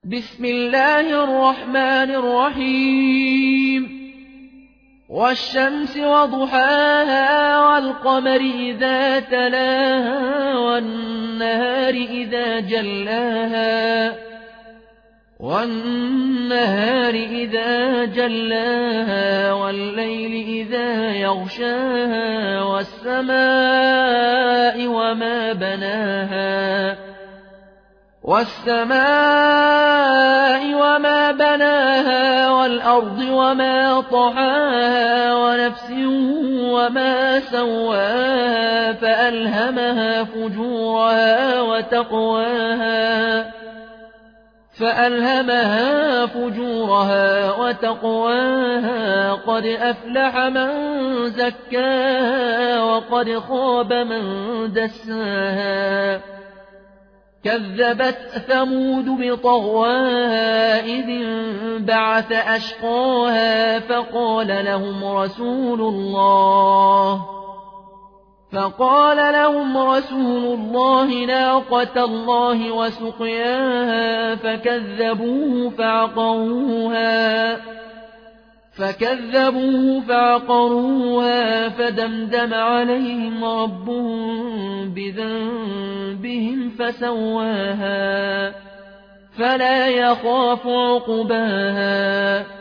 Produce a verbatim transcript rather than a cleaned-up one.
بسم الله الرحمن الرحيم والشمس وضحاها والقمر إذا تلاها والنهار إذا جلاها والنهار إذا جلاها والليل إذا يغشاها والسماء وما بناها والسماء وما بناها والأرض وما طحاها ونفس وما سواها فألهمها فجورها وتقواها فألهمها فجورها وتقواها قد أفلح من زكاها وقد خاب من دساها كذبت ثمود بطغواها إذ انبعث أشقاها فقال لهم رسول الله فقال لهم رسول الله ناقة الله وسقياها فكذبوه فعقروها فكذبوه فعقروها فدمدم عليهم ربهم بذنبهم فسواها فلا يخاف عقباها